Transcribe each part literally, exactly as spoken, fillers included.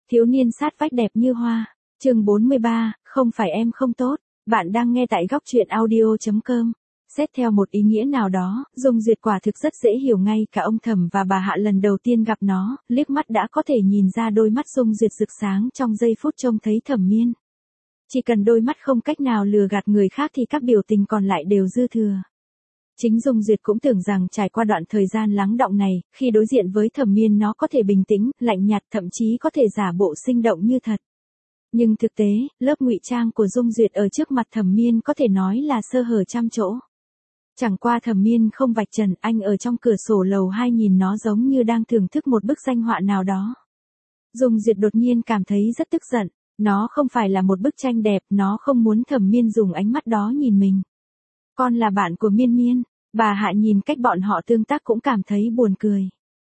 Thiếu niên sát vách đẹp như hoa. Chương bốn mươi ba, không phải em không tốt. Bạn đang nghe tại góc truyện audio chấm com. Xét theo một ý nghĩa nào đó, Dung Duyệt quả thực rất dễ hiểu, ngay cả ông Thẩm và bà Hạ lần đầu tiên gặp nó, liếc mắt đã có thể nhìn ra đôi mắt Dung Duyệt rực sáng trong giây phút trông thấy Thẩm Miên. Chỉ cần đôi mắt không cách nào lừa gạt người khác thì các biểu tình còn lại đều dư thừa. Chính Dung Duyệt cũng tưởng rằng trải qua đoạn thời gian lắng đọng này, khi đối diện với Thẩm Miên nó có thể bình tĩnh, lạnh nhạt, thậm chí có thể giả bộ sinh động như thật. Nhưng thực tế, lớp ngụy trang của Dung Duyệt ở trước mặt Thẩm Miên có thể nói là sơ hở trăm chỗ. Chẳng qua Thẩm Miên không vạch trần, anh ở trong cửa sổ lầu hai nhìn nó giống như đang thưởng thức một bức danh họa nào đó. Dung Duyệt đột nhiên cảm thấy rất tức giận, nó không phải là một bức tranh đẹp, nó không muốn Thẩm Miên dùng ánh mắt đó nhìn mình. Con là bạn của Miên Miên. Bà Hạ nhìn cách bọn họ tương tác cũng cảm thấy buồn cười.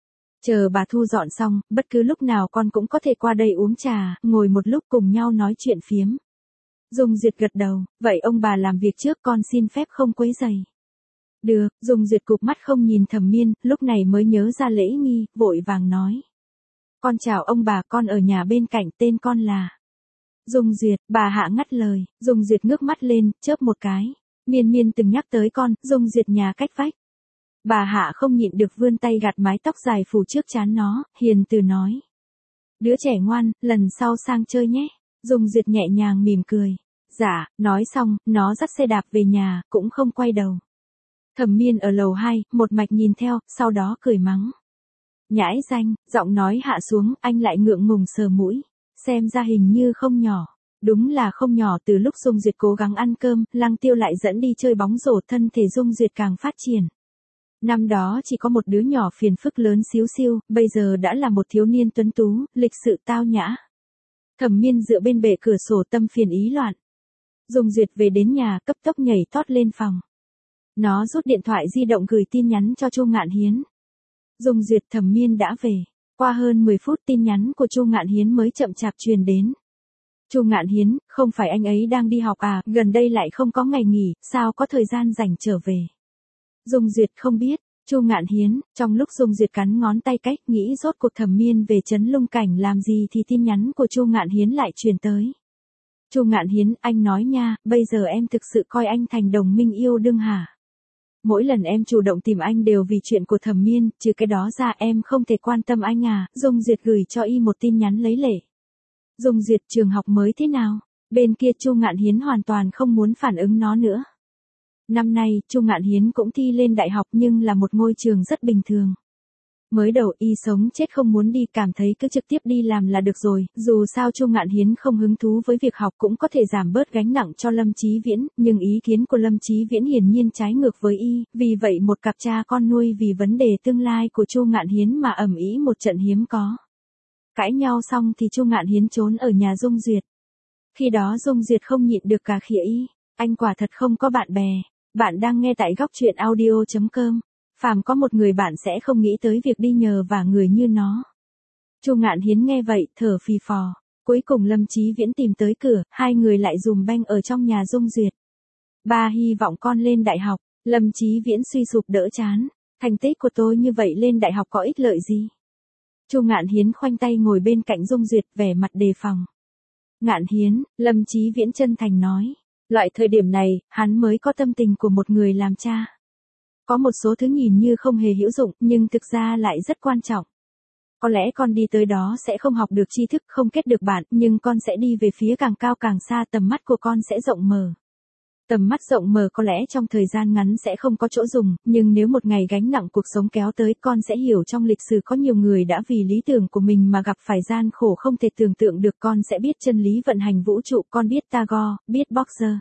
Chờ bà thu dọn xong, bất cứ lúc nào con cũng có thể qua đây uống trà, ngồi một lúc cùng nhau nói chuyện phiếm. Dung Duyệt gật đầu, vậy ông bà làm việc trước, con xin phép không quấy rầy. Được, Dung Duyệt cụp mắt không nhìn Thẩm Miên, lúc này mới nhớ ra lễ nghi, vội vàng nói. Con chào ông bà, con ở nhà bên cạnh, tên con là. Dung Duyệt, bà Hạ ngắt lời, Dung Duyệt ngước mắt lên, chớp một cái. Miên Miên từng nhắc tới con, Dung Duyệt nhà cách vách. Bà Hạ không nhịn được vươn tay gạt mái tóc dài phủ trước trán nó, hiền từ nói. Đứa trẻ ngoan, lần sau sang chơi nhé. Dung Duyệt nhẹ nhàng mỉm cười. Dạ, nói xong, nó dắt xe đạp về nhà, cũng không quay đầu. Thẩm Miên ở lầu hai, một mạch nhìn theo, sau đó cười mắng. Nhãi danh, giọng nói hạ xuống, anh lại ngượng ngùng sờ mũi. Xem ra hình như không nhỏ. Đúng là không nhỏ, từ lúc Dung Duyệt cố gắng ăn cơm, Lăng Tiêu lại dẫn đi chơi bóng rổ, thân thể Dung Duyệt càng phát triển. Năm đó chỉ có một đứa nhỏ phiền phức lớn xíu xiu, bây giờ đã là một thiếu niên tuấn tú, lịch sự tao nhã. Thẩm Miên dựa bên bệ cửa sổ tâm phiền ý loạn. Dung Duyệt về đến nhà, cấp tốc nhảy tót lên phòng. Nó rút điện thoại di động gửi tin nhắn cho Chu Ngạn Hiến. Dung Duyệt, Thẩm Miên đã về. Qua hơn mười phút tin nhắn của Chu Ngạn Hiến mới chậm chạp truyền đến. Chu Ngạn Hiến, không phải anh ấy đang đi học à, gần đây lại không có ngày nghỉ, sao có thời gian rảnh trở về. Dung Duyệt không biết. Chu Ngạn Hiến, trong lúc Dung Duyệt cắn ngón tay cách nghĩ rốt cuộc Thẩm Miên về trấn Lung Cảnh làm gì thì tin nhắn của Chu Ngạn Hiến lại truyền tới. Chu Ngạn Hiến, anh nói nha, bây giờ em thực sự coi anh thành đồng minh yêu đương hả? Mỗi lần em chủ động tìm anh đều vì chuyện của Thẩm Miên, trừ cái đó ra em không thể quan tâm anh à. Dung Duyệt gửi cho y một tin nhắn lấy lệ. Dung Duyệt, trường học mới thế nào? Bên kia Chu Ngạn Hiến hoàn toàn không muốn phản ứng nó nữa. Năm nay, Chu Ngạn Hiến cũng thi lên đại học nhưng là một ngôi trường rất bình thường. Mới đầu y sống chết không muốn đi, cảm thấy cứ trực tiếp đi làm là được rồi, dù sao Chu Ngạn Hiến không hứng thú với việc học cũng có thể giảm bớt gánh nặng cho Lâm Chí Viễn, nhưng ý kiến của Lâm Chí Viễn hiển nhiên trái ngược với y, vì vậy một cặp cha con nuôi vì vấn đề tương lai của Chu Ngạn Hiến mà ầm ĩ một trận hiếm có. Cãi nhau xong thì Chu Ngạn Hiến trốn ở nhà Dung Duyệt. Khi đó Dung Duyệt không nhịn được cà khịa y, anh quả thật không có bạn bè. Bạn đang nghe tại góc truyện audio chấm com. Phàm có một người bạn sẽ không nghĩ tới việc đi nhờ vả người như nó. Chu Ngạn Hiến nghe vậy, thở phì phò. Cuối cùng Lâm Chí Viễn tìm tới cửa, hai người lại dùm beng ở trong nhà Dung Duyệt. Ba hy vọng con lên đại học. Lâm Chí Viễn suy sụp đỡ chán. Thành tích của tôi như vậy lên đại học có ích lợi gì? Chu Ngạn Hiến khoanh tay ngồi bên cạnh Dung Duyệt, vẻ mặt đề phòng. Ngạn Hiến, Lâm Chí Viễn chân thành nói. Loại thời điểm này, hắn mới có tâm tình của một người làm cha. Có một số thứ nhìn như không hề hữu dụng, nhưng thực ra lại rất quan trọng. Có lẽ con đi tới đó sẽ không học được tri thức, không kết được bạn, nhưng con sẽ đi về phía càng cao càng xa, tầm mắt của con sẽ rộng mở. Tầm mắt rộng mở có lẽ trong thời gian ngắn sẽ không có chỗ dùng, nhưng nếu một ngày gánh nặng cuộc sống kéo tới, con sẽ hiểu trong lịch sử có nhiều người đã vì lý tưởng của mình mà gặp phải gian khổ không thể tưởng tượng được. Con sẽ biết chân lý vận hành vũ trụ, con biết Tagore, biết Boxer.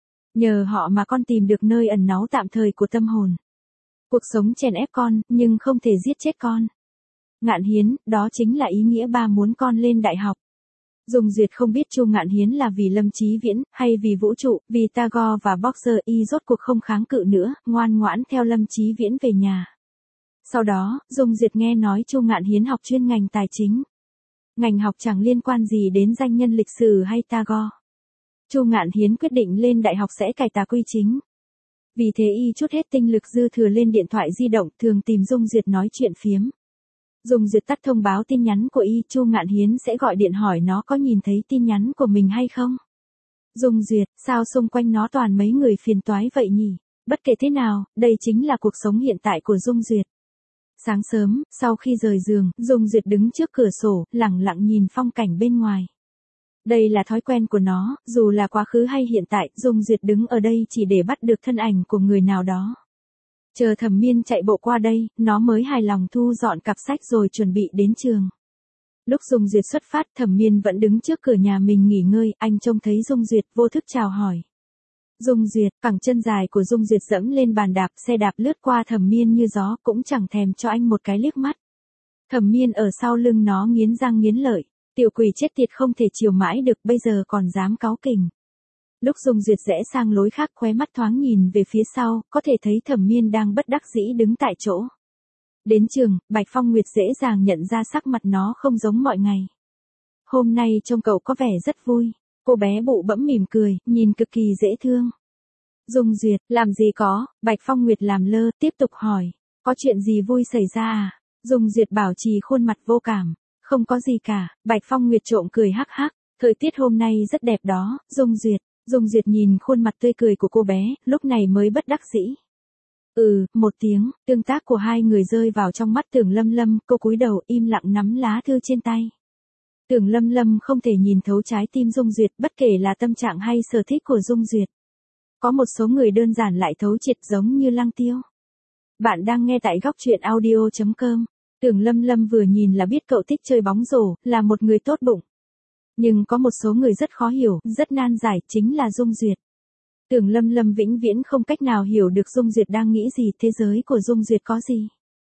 Nhờ họ mà con tìm được nơi ẩn náu tạm thời của tâm hồn. Cuộc sống chèn ép con, nhưng không thể giết chết con. Ngạn Hiến, đó chính là ý nghĩa ba muốn con lên đại học. Dung Duyệt không biết Chu Ngạn Hiến là vì Lâm Chí Viễn, hay vì vũ trụ, vì Tagore và Boxer. Y rốt cuộc không kháng cự nữa, ngoan ngoãn theo Lâm Chí Viễn về nhà. Sau đó, Dung Duyệt nghe nói Chu Ngạn Hiến học chuyên ngành tài chính. Ngành học chẳng liên quan gì đến danh nhân lịch sử hay Tagore. Chu Ngạn Hiến quyết định lên đại học sẽ cải tà quy chính. Vì thế y chút hết tinh lực dư thừa lên điện thoại di động, thường tìm Dung Duyệt nói chuyện phiếm. Dung Duyệt tắt thông báo tin nhắn của y, Chu Ngạn Hiến sẽ gọi điện hỏi nó có nhìn thấy tin nhắn của mình hay không. Dung Duyệt, sao xung quanh nó toàn mấy người phiền toái vậy nhỉ? Bất kể thế nào, đây chính là cuộc sống hiện tại của Dung Duyệt. Sáng sớm, sau khi rời giường, Dung Duyệt đứng trước cửa sổ, lặng lặng nhìn phong cảnh bên ngoài. Đây là thói quen của nó, dù là quá khứ hay hiện tại, Dung Duyệt đứng ở đây chỉ để bắt được thân ảnh của người nào đó. Chờ Thẩm Miên chạy bộ qua đây, nó mới hài lòng thu dọn cặp sách rồi chuẩn bị đến trường. Lúc Dung Duyệt xuất phát, Thẩm Miên vẫn đứng trước cửa nhà mình nghỉ ngơi, anh trông thấy Dung Duyệt vô thức chào hỏi. Dung Duyệt, cẳng chân dài của Dung Duyệt dẫm lên bàn đạp, xe đạp lướt qua Thẩm Miên như gió, cũng chẳng thèm cho anh một cái liếc mắt. Thẩm Miên ở sau lưng nó nghiến răng nghiến lợi, tiểu quỷ chết tiệt không thể chiều mãi được, bây giờ còn dám cáu kỉnh. Lúc Dung Duyệt rẽ sang lối khác, khóe mắt thoáng nhìn về phía sau, có thể thấy Thẩm Miên đang bất đắc dĩ đứng tại chỗ. Đến trường, Bạch Phong Nguyệt dễ dàng nhận ra sắc mặt nó không giống mọi ngày. Hôm nay trông cậu có vẻ rất vui. Cô bé bụ bẫm mỉm cười, nhìn cực kỳ dễ thương. Dung Duyệt, làm gì có, Bạch Phong Nguyệt làm lơ, tiếp tục hỏi. Có chuyện gì vui xảy ra à? Dung Duyệt bảo trì khuôn mặt vô cảm. Không có gì cả, Bạch Phong Nguyệt trộm cười hắc hắc. Thời tiết hôm nay rất đẹp đó, Dung Duyệt. Dung Duyệt nhìn khuôn mặt tươi cười của cô bé, lúc này mới bất đắc dĩ. Ừ, một tiếng, tương tác của hai người rơi vào trong mắt Tưởng Lâm Lâm, cô cúi đầu im lặng nắm lá thư trên tay. Tưởng Lâm Lâm không thể nhìn thấu trái tim Dung Duyệt, bất kể là tâm trạng hay sở thích của Dung Duyệt. Có một số người đơn giản lại thấu triệt giống như Lăng Tiêu. Bạn đang nghe tại góc truyện audio chấm com. Tưởng Lâm Lâm vừa nhìn là biết cậu thích chơi bóng rổ, là một người tốt bụng. Nhưng có một số người rất khó hiểu, rất nan giải, chính là Dung Duyệt. Tưởng Lâm Lâm vĩnh viễn không cách nào hiểu được Dung Duyệt đang nghĩ gì, thế giới của Dung Duyệt có gì.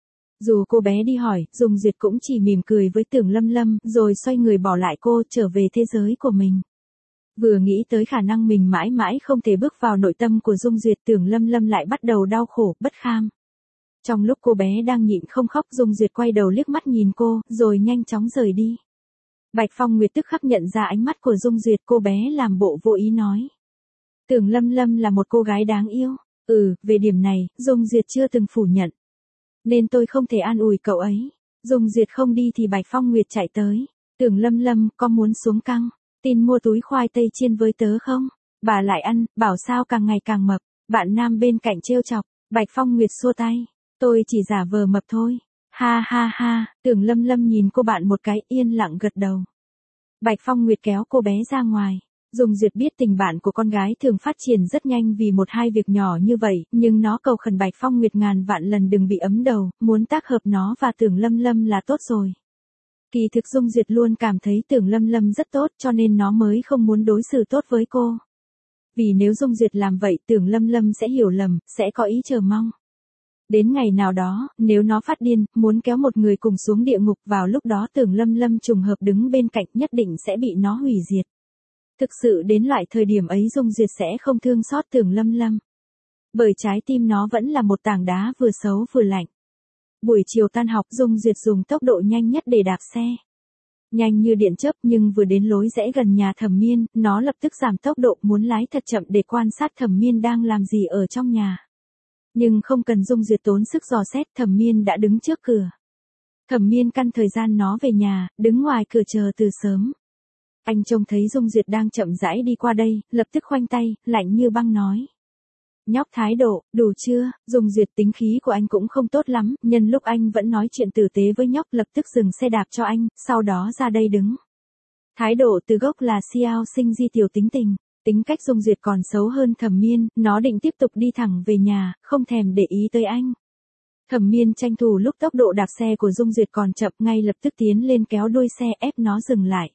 Dù cô bé đi hỏi, Dung Duyệt cũng chỉ mỉm cười với Tưởng Lâm Lâm, rồi xoay người bỏ lại cô, trở về thế giới của mình. Vừa nghĩ tới khả năng mình mãi mãi không thể bước vào nội tâm của Dung Duyệt, Tưởng Lâm Lâm lại bắt đầu đau khổ, bất kham. Trong lúc cô bé đang nhịn không khóc, Dung Duyệt quay đầu liếc mắt nhìn cô, rồi nhanh chóng rời đi. Bạch Phong Nguyệt tức khắc nhận ra ánh mắt của Dung Duyệt, cô bé làm bộ vô ý nói. Tưởng Lâm Lâm là một cô gái đáng yêu. Ừ, về điểm này, Dung Duyệt chưa từng phủ nhận. Nên tôi không thể an ủi cậu ấy. Dung Duyệt không đi thì Bạch Phong Nguyệt chạy tới. Tưởng Lâm Lâm, có muốn xuống căng? Tin mua túi khoai tây chiên với tớ không? Bà lại ăn, bảo sao càng ngày càng mập. Bạn nam bên cạnh trêu chọc. Bạch Phong Nguyệt xua tay. Tôi chỉ giả vờ mập thôi. Ha ha ha, Tưởng Lâm Lâm nhìn cô bạn một cái, yên lặng gật đầu. Bạch Phong Nguyệt kéo cô bé ra ngoài. Dung Duyệt biết tình bạn của con gái thường phát triển rất nhanh vì một hai việc nhỏ như vậy, nhưng nó cầu khẩn Bạch Phong Nguyệt ngàn vạn lần đừng bị ấm đầu, muốn tác hợp nó và Tưởng Lâm Lâm là tốt rồi. Kỳ thực Dung Duyệt luôn cảm thấy Tưởng Lâm Lâm rất tốt, cho nên nó mới không muốn đối xử tốt với cô. Vì nếu Dung Duyệt làm vậy, Tưởng Lâm Lâm sẽ hiểu lầm, sẽ có ý chờ mong. Đến ngày nào đó, nếu nó phát điên, muốn kéo một người cùng xuống địa ngục, vào lúc đó Tưởng Lâm Lâm trùng hợp đứng bên cạnh, nhất định sẽ bị nó hủy diệt. Thực sự đến loại thời điểm ấy Dung Duyệt sẽ không thương xót Tưởng Lâm Lâm. Bởi trái tim nó vẫn là một tảng đá vừa xấu vừa lạnh. Buổi chiều tan học, Dung Duyệt dùng tốc độ nhanh nhất để đạp xe. Nhanh như điện chớp, nhưng vừa đến lối rẽ gần nhà Thẩm Miên, nó lập tức giảm tốc độ, muốn lái thật chậm để quan sát Thẩm Miên đang làm gì ở trong nhà. Nhưng không cần Dung Duyệt tốn sức dò xét, Thẩm Miên đã đứng trước cửa. Thẩm Miên căn thời gian nó về nhà, đứng ngoài cửa chờ từ sớm. Anh trông thấy Dung Duyệt đang chậm rãi đi qua đây, lập tức khoanh tay, lạnh như băng nói. Nhóc thái độ, đủ chưa? Dung Duyệt tính khí của anh cũng không tốt lắm, nhân lúc anh vẫn nói chuyện tử tế với nhóc, lập tức dừng xe đạp cho anh, sau đó ra đây đứng. Thái độ từ gốc là xiao sinh di tiểu tính tình, tính cách Dung Duyệt còn xấu hơn Thẩm Miên, nó định tiếp tục đi thẳng về nhà, không thèm để ý tới anh. Thẩm Miên tranh thủ lúc tốc độ đạp xe của Dung Duyệt còn chậm, ngay lập tức tiến lên kéo đuôi xe ép nó dừng lại.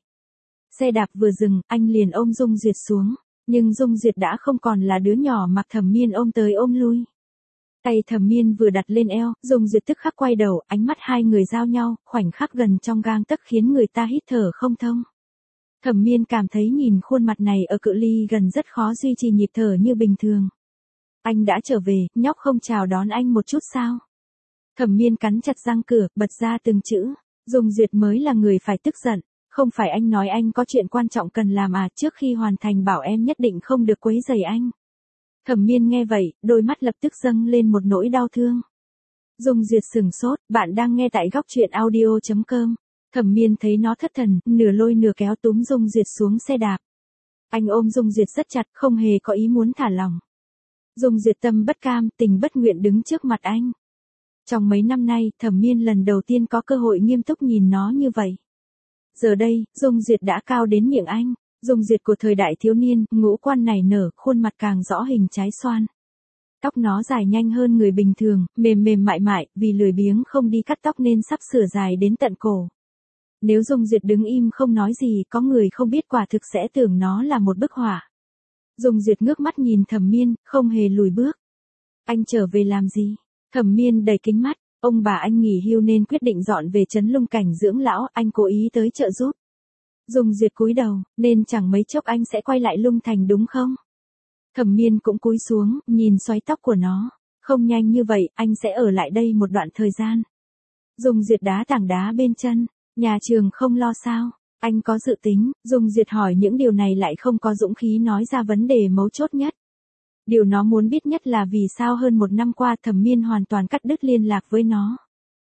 Xe đạp vừa dừng, anh liền ôm Dung Duyệt xuống, nhưng Dung Duyệt đã không còn là đứa nhỏ mặc Thẩm Miên ôm tới ôm lui. Tay Thẩm Miên vừa đặt lên eo, Dung Duyệt tức khắc quay đầu, ánh mắt hai người giao nhau, khoảnh khắc gần trong gang tấc khiến người ta hít thở không thông. Thẩm Miên cảm thấy nhìn khuôn mặt này ở cự ly gần rất khó duy trì nhịp thở như bình thường. Anh đã trở về, nhóc không chào đón anh một chút sao? Thẩm Miên cắn chặt răng cửa, bật ra từng chữ. Dung Duyệt mới là người phải tức giận. Không phải anh nói anh có chuyện quan trọng cần làm à, trước khi hoàn thành bảo em nhất định không được quấy rầy anh. Thẩm Miên nghe vậy, đôi mắt lập tức dâng lên một nỗi đau thương. Dung Duyệt sừng sốt, bạn đang nghe tại góc truyện audio.com. Thẩm Miên thấy nó thất thần, nửa lôi nửa kéo túm Dung Duyệt xuống xe đạp. Anh ôm Dung Duyệt rất chặt, không hề có ý muốn thả lỏng. Dung Duyệt tâm bất cam, tình bất nguyện đứng trước mặt anh. Trong mấy năm nay, Thẩm Miên lần đầu tiên có cơ hội nghiêm túc nhìn nó như vậy. Giờ đây, Dung Duyệt đã cao đến miệng anh. Dung Duyệt của thời đại thiếu niên, ngũ quan nảy nở, khuôn mặt càng rõ hình trái xoan. Tóc nó dài nhanh hơn người bình thường, mềm mềm mại mại, vì lười biếng không đi cắt tóc nên sắp sửa dài đến tận cổ. Nếu Dung Duyệt đứng im không nói gì, có người không biết quả thực sẽ tưởng nó là một bức họa. Dung Duyệt ngước mắt nhìn Thẩm Miên, không hề lùi bước. Anh trở về làm gì? Thẩm Miên đầy kính mắt, ông bà anh nghỉ hưu nên quyết định dọn về trấn Lung Cảnh dưỡng lão, anh cố ý tới trợ giúp. Dung Duyệt cúi đầu, nên chẳng mấy chốc anh sẽ quay lại Lung Thành đúng không? Thẩm Miên cũng cúi xuống, nhìn xoáy tóc của nó. Không nhanh như vậy, anh sẽ ở lại đây một đoạn thời gian. Dung Duyệt đá tảng đá bên chân. Nhà trường không lo sao? Anh có dự tính. Dung Duyệt hỏi những điều này lại không có dũng khí nói ra vấn đề mấu chốt nhất. Điều nó muốn biết nhất là vì sao hơn một năm qua Thẩm Miên hoàn toàn cắt đứt liên lạc với nó.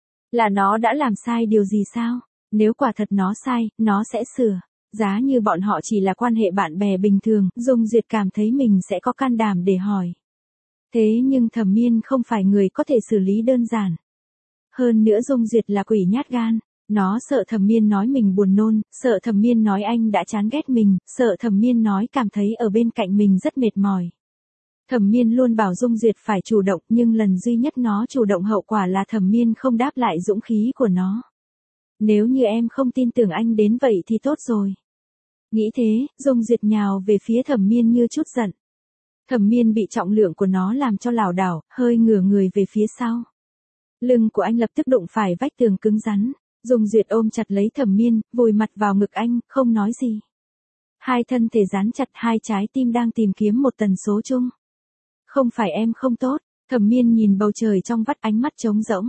Là nó đã làm sai điều gì sao? Nếu quả thật nó sai, nó sẽ sửa. Giá như bọn họ chỉ là quan hệ bạn bè bình thường, Dung Duyệt cảm thấy mình sẽ có can đảm để hỏi. Thế nhưng Thẩm Miên không phải người có thể xử lý đơn giản. Hơn nữa Dung Duyệt là quỷ nhát gan. Nó sợ Thẩm Miên nói mình buồn nôn, sợ Thẩm Miên nói anh đã chán ghét mình, sợ Thẩm Miên nói cảm thấy ở bên cạnh mình rất mệt mỏi. Thẩm Miên luôn bảo Dung Duyệt phải chủ động, nhưng lần duy nhất nó chủ động hậu quả là Thẩm Miên không đáp lại dũng khí của nó. Nếu như em không tin tưởng anh đến vậy thì tốt rồi. Nghĩ thế, Dung Duyệt nhào về phía Thẩm Miên như chút giận. Thẩm Miên bị trọng lượng của nó làm cho lảo đảo, hơi ngửa người về phía sau. Lưng của anh lập tức đụng phải vách tường cứng rắn. Dung Duyệt ôm chặt lấy Thẩm Miên, vùi mặt vào ngực anh, không nói gì. Hai thân thể dán chặt, hai trái tim đang tìm kiếm một tần số chung. Không phải em không tốt. Thẩm Miên nhìn bầu trời trong vắt, ánh mắt trống rỗng.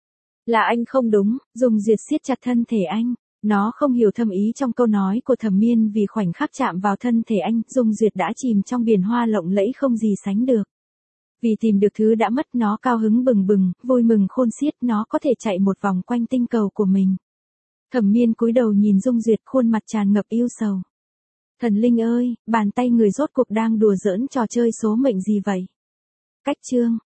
Là anh không đúng. Dung Duyệt siết chặt thân thể anh. Nó không hiểu thâm ý trong câu nói của Thẩm Miên, vì khoảnh khắc chạm vào thân thể anh, Dung Duyệt đã chìm trong biển hoa lộng lẫy không gì sánh được. Vì tìm được thứ đã mất, nó cao hứng bừng bừng, vui mừng khôn xiết, nó có thể chạy một vòng quanh tinh cầu của mình. Thẩm Miên cúi đầu nhìn Dung Duyệt, khuôn mặt tràn ngập yêu sầu. Thần linh ơi, bàn tay người rốt cuộc đang đùa giỡn trò chơi số mệnh gì vậy? Cách chương